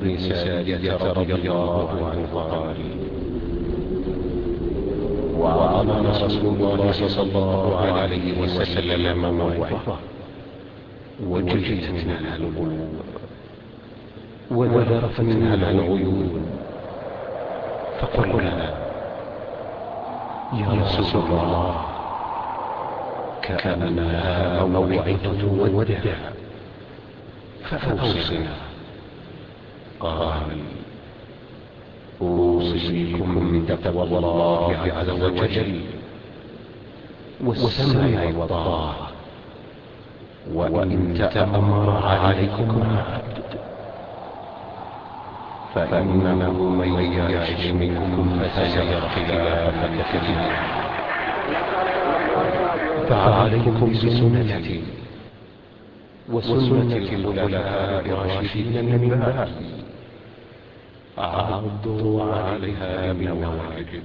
بن سارية رضي الله عنه قال: وعظنا رسول الله صلى الله عليه وسلم موعظة وجلت منها القلوب وذرفت منها العيون، فقلنا: يا رسول الله، كأنها موعظة مودع، فأوصنا. قال: أوصيكم بتقوى الله عز وجل والسمع والطاعة، وإن تأمر عليكم عبد، فإنه من يعش منكم فسيرى اختلافا كثيرا، فعليكم بسنتي وسنة الخلفاء الراشدين من بعدي، عضوا عليها بالنواجذ،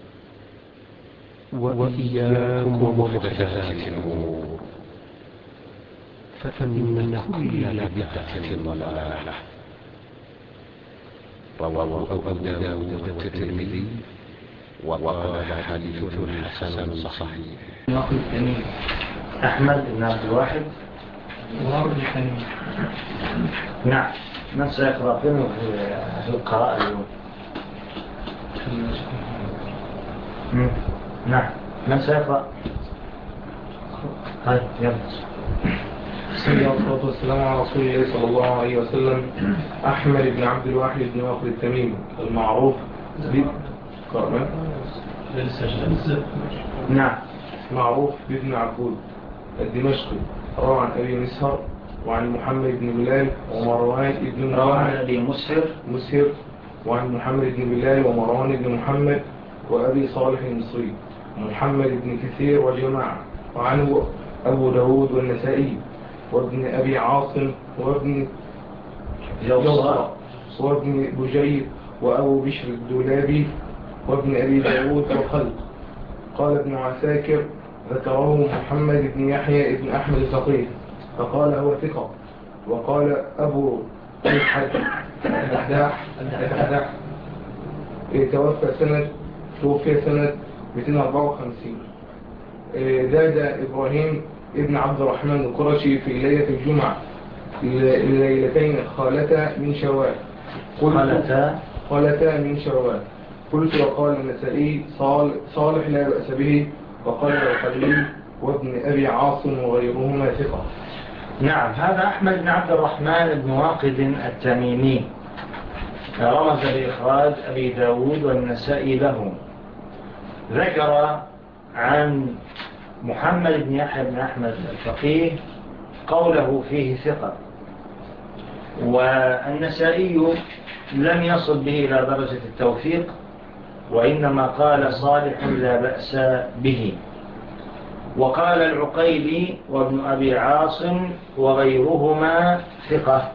وإياكم ومحدثات الأمور، فإن كل بدعة ضلالة. رواه أبو داود والترمذي وقال حديث حسن صحيح. ناقل التميمي أحمد بن عبد الواحد وناقل التميمي. نعم. من سيقرأ في القراءة اليوم؟ نعم. من سيقرأ؟ طيب يلا. بسم الله والصلاة والسلام على رسول الله صلى الله عليه وسلم. أحمد بن عبد الواحد بن ناقل التميمي المعروف نعم، معروف بابن عبود الدمشقي، روى عن أبي مسهر وعن محمد بن بلال ومروان بن روى عن أبي مسهر وعن محمد بن بلال ومروان بن محمد وأبي صالح المصري ومحمد بن كثير والجماعة، وعنه أبو داود والنسائي وابن أبي عاصم وابن جوصاء وابن بجير وأبو بشر الدولابي وابن أبي داود وخلق. قال ابن عساكر: ذكره محمد بن يحيى بن أحمد الفقيه فقال هو ثقة. وقال أبو الدحداح توفي سنة 254. زاد إبراهيم ابن عبد الرحمن القرشي في ليلة الجمعة الليلتين خالتا من شوال. قلت وقال النسائي: صالح لا بأس به، وقال الخليل وابن أبي عاصم وغيرهما ثقة. نعم. هذا أحمد بن عبد الرحمن بن واقد التميمي، رمز بإخراج أبي داود والنسائي له. ذكر عن محمد بن يحيى بن أحمد الفقيه قوله فيه ثقة، والنسائي لم يصل به إلى درجة التوثيق، وإنما قال صالح لا بأس به. وقال العقيلي وابن أبي عاصم وغيرهما ثقة.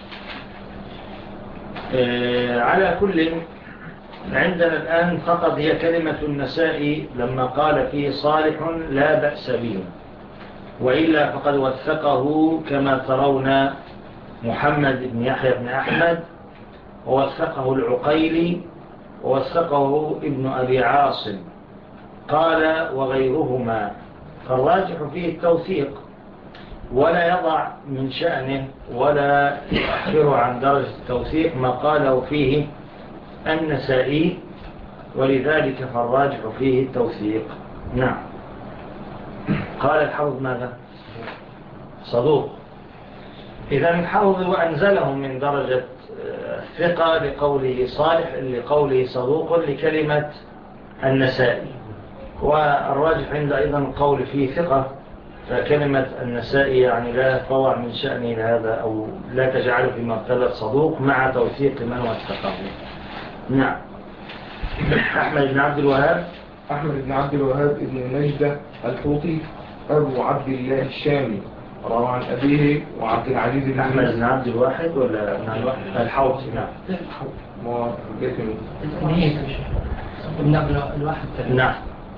على كل، عندنا الآن فقط هي كلمة النسائي لما قال فيه صالح لا بأس به، وإلا فقد وثقه كما ترون محمد بن يحيى بن أحمد، ووثقه العقيلي، ووثقه ابن أبي عاصم. قال وغيرهما، فالراجح فيه التوثيق، ولا يضع من شأنه ولا يؤخر عن درجة التوثيق ما قاله فيه النسائي، ولذلك فالراجح فيه التوثيق. نعم. قال الحوض ماذا؟ صدوق. إذا الحوض وأنزله من درجة الثقة لقوله صالح، لقوله صدوق لكلمة النسائي، والراجح عند أيضا القول فيه ثقة، فكلمة النسائي يعني لا تضع من شأنه هذا، أو لا تجعله في مرتبة صدوق مع توثيق من وثقه. نعم. أحمد بن عبد الوهاب ابن نجدة الحوطي أبو عبد الله الشامي، روى عن أبيه وعبد العزيز بن أحمد بن عبد الواحد ولا ابن الحوطي؟ نعم. ما جيتني ابن الواحد. نعم.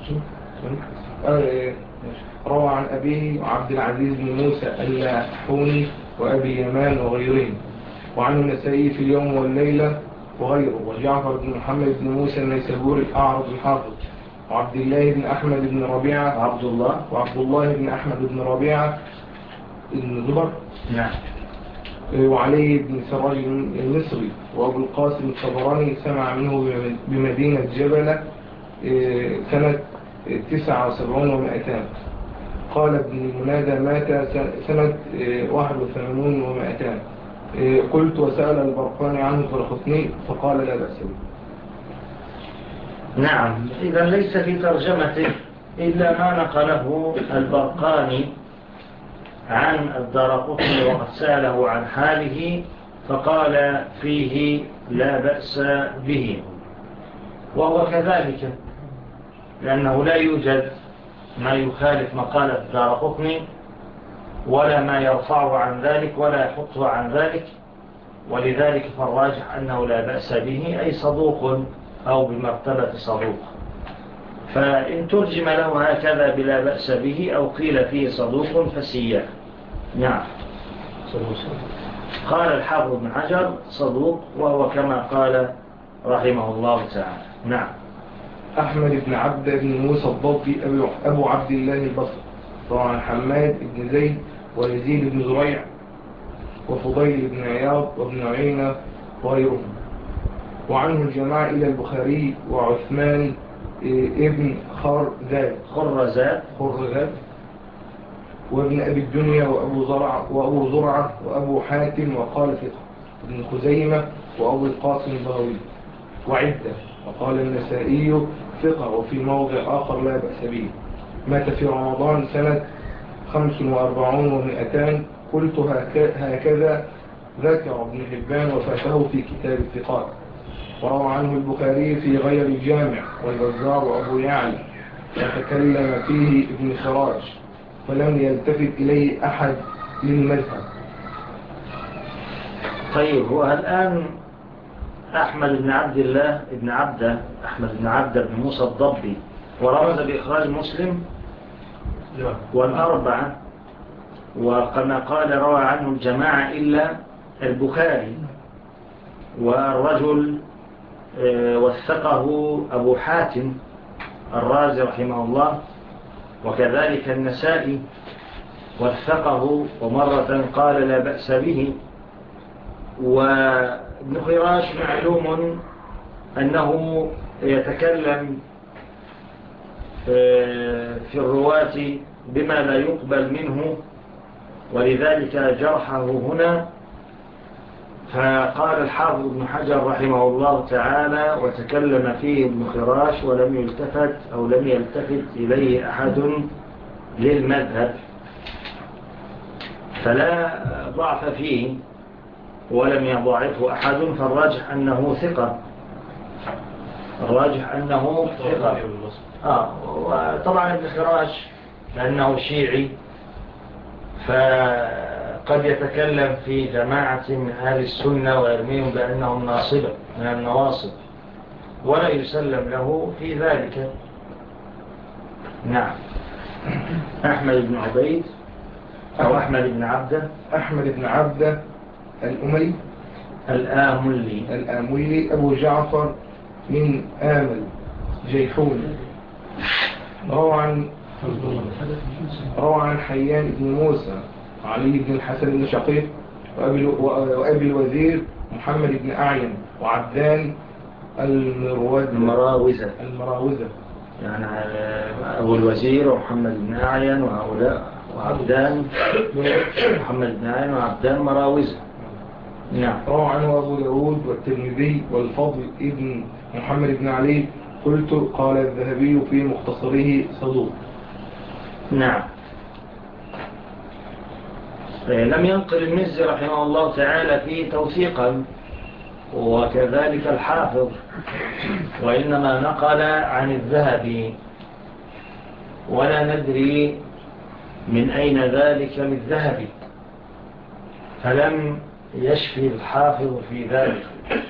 روى عن أبيه وعبد العزيز بن موسى اللاحوني وأبي يمان وغيرهم. وعن النسائي في اليوم والليلة وغيره، وجعفر بن محمد بن موسى النيسابوري الأعرج الحافظ، وعبد الله بن أحمد بن ربيعة وعبد الله بن أحمد بن ربيعة بن زبر. نعم. وعلي بن سراج المصري، وأبو القاسم الطبراني سمع منه بمدينة جبلة سنة 79 و200. قال ابن المنادى مات سنة 81 و200. قلت وسأل البرقاني عنه فالخطني فقال لا بأس به. نعم. إذا ليس في ترجمته إلا ما نقله البرقاني عن الدارقطني وقد سأله عن حاله فقال فيه لا بأس به، وهو كذلك، لأنه لا يوجد ما يخالف مقالة الدارقطني ولا ما يرفعه عن ذلك ولا يحطه عن ذلك، ولذلك فالراجح أنه لا بأس به، أي صدوق أو بمرتبة صدوق. فإن ترجم له هكذا بلا بأس به أو قيل فيه صدوق فسيح. نعم. قال الحافظ بن حجر صدوق، وهو كما قال رحمه الله تعالى. نعم. أحمد بن عبد بن موسى الضبي أبو عبد الله البصري، وعن حماد بن زيد ويزيد بن زريع وفضيل بن عياض وابن عيينة وغيرهم. وعنه الجماعة إلى البخاري وعثمان ابن خرزات وابن أبي الدنيا وأبو زرعة وأبو حاتم وقال ثقة ابن خزيمة وأبو القاسم البغوي وعدة. وقال النسائي ثقة وفي موضع آخر لا بأس به. مات في رمضان سنة 45 و200. قلت هكذا ذكر ابن حبان وفاته في كتاب الثقات. وروى عنه البخاري في غير الجامع والبزار وأبو يعلى، وتكلم فيه ابن خراج فلم يلتفت إليه أحد للمذهب. طيب، هو الآن أحمد بن عبد الله أحمد بن عبد بن موسى الضبي ورمز بإخراج مسلم والأربعة، وكما قال روى عنه الجماعة إلا البخاري، والرجل وثقه أبو حاتم الرازي رحمه الله، وكذلك النسائي وثقه ومرة قال لا بأس به. وابن خراش معلوم أنه يتكلم في الرواة بما لا يقبل منه، ولذلك جرحه هنا. فقال الحافظ ابن حجر رحمه الله تعالى وتكلم فيه ابن خراش ولم يلتفت إليه أحد للمذهب، فلا ضعف فيه ولم يضعفه أحد، فالراجح أنه ثقة. وطبعا ابن خراش لأنه شيعي فقد يتكلم في جماعة من أهل السنة ويرميهم بأنهم ناصبة من النواصب، ولا يسلم له في ذلك. نعم. أحمد بن عبيد أو أحمد بن عبده الآملي أبو جعفر من آمل جيحون. روى عن حيان بن موسى علي بن الحسن بن شقيق وأبي الوزير محمد بن أعين وعبدان المراوزة، يعني أبو الوزير ومحمد بن أعين وهؤلاء، وعبدان محمد بن أعين وعبدان مراوزة. نعم. روى عنه أبو داود والترمذي والفضل ابن محمد بن علي. قلت قال الذهبي في مختصره صدوق. نعم. لم ينقل المزي رحمه الله تعالى فيه توثيقا، وكذلك الحافظ، وإنما نقل عن الذهبي، ولا ندري من أين ذلك للذهبي، فلم يشفي الحافظ في ذلك،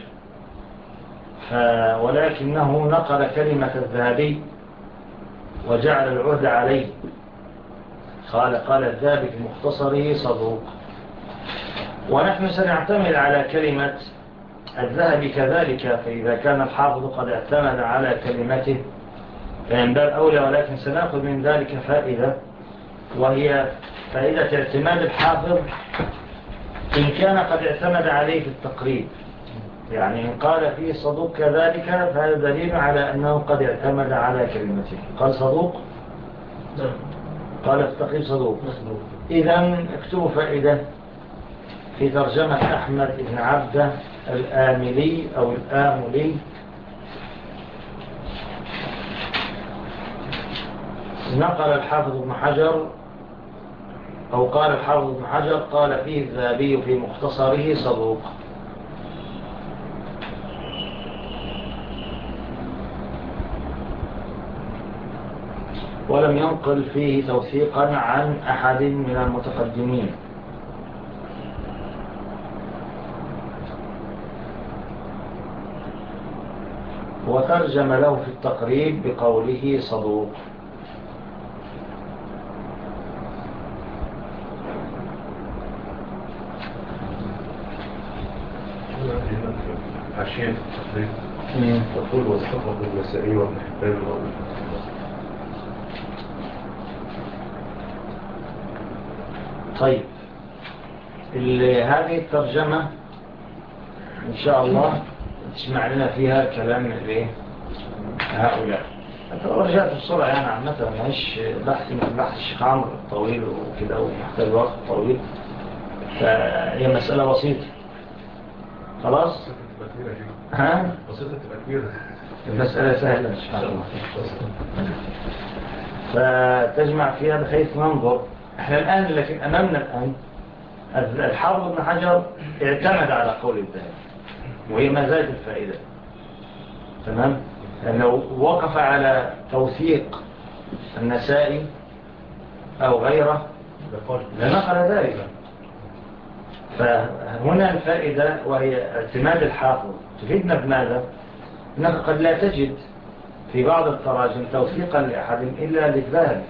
ولكنه نقل كلمة الذهبي وجعل العهد عليه. قال الذهبي في مختصره صدوق. ونحن سنعتمد على كلمة الذهبي كذلك، فإذا كان الحافظ قد اعتمد على كلمته فإن باب أولى، ولكن سنأخذ من ذلك فائدة، وهي فائدة اعتماد الحافظ إن كان قد اعتمد عليه في التقريب. يعني إن قال فيه صدوق كذلك فهذا دليل على أنه قد اعتمد على كلمته. قال صدوق، قال في التقريب صدوق. إذن اكتبوا فائدة في ترجمة أحمد بن عبده الآملي أو الآملي. نقل الحافظ ابن حجر أو قال الحافظ ابن حجر قال فيه الذهبي في مختصره صدوق. ولم ينقل فيه توثيقا عن أحد من المتقدمين. وترجم له في التقريب بقوله صدوق. عشان تقول واستقرب النسائي وابن حبان طيب، هذه الترجمة إن شاء الله تسمع لنا فيها كلام هؤلاء. رجعت بسرعة يعني عامة، ماهيش بحث من بحث الشيخ عمرو طويل وكده ومحتاج وقت طويل، فهي مسألة بسيطة. خلاص؟ ها؟ بسيطة تبقى كبيرة. المسألة سهلة إن شاء الله. فتجمع فيها بحيث ننظر احنا الآن، لكن أمامنا الآن الحافظ ابن حجر اعتمد على قول الذهبي، وهي ما زالت الفائدة. تمام؟ لأنه وقف على توثيق النسائي أو غيره لنقل ذلك. فهنا الفائدة وهي اعتماد الحافظ تفيدنا بماذا؟ أنك قد لا تجد في بعض التراجم توثيقا لأحد إلا للذهبي،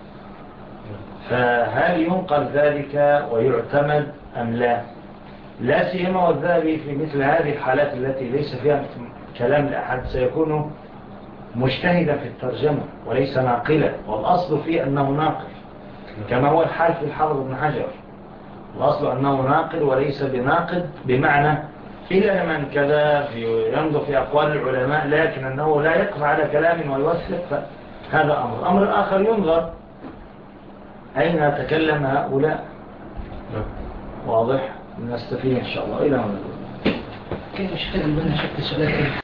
فهل ينقل ذلك ويعتمد أم لا؟ لا سيما والذهبي في مثل هذه الحالات التي ليس فيها كلام لأحد سيكون مجتهدا في الترجمة وليس ناقلا، والأصل فيه أنه ناقل كما هو الحال في الحافظ ابن حجر. الأصل أنه ناقل وليس بناقد، بمعنى إلا من كذا ينظر في أقوال العلماء لكن أنه لا يقف على كلام ويوثق، فهذا أمر آخر ينظر أين تكلم هؤلاء. واضح؟ نستفيد إن شاء الله. إلى هنا كيف شكل لنا شكل سؤال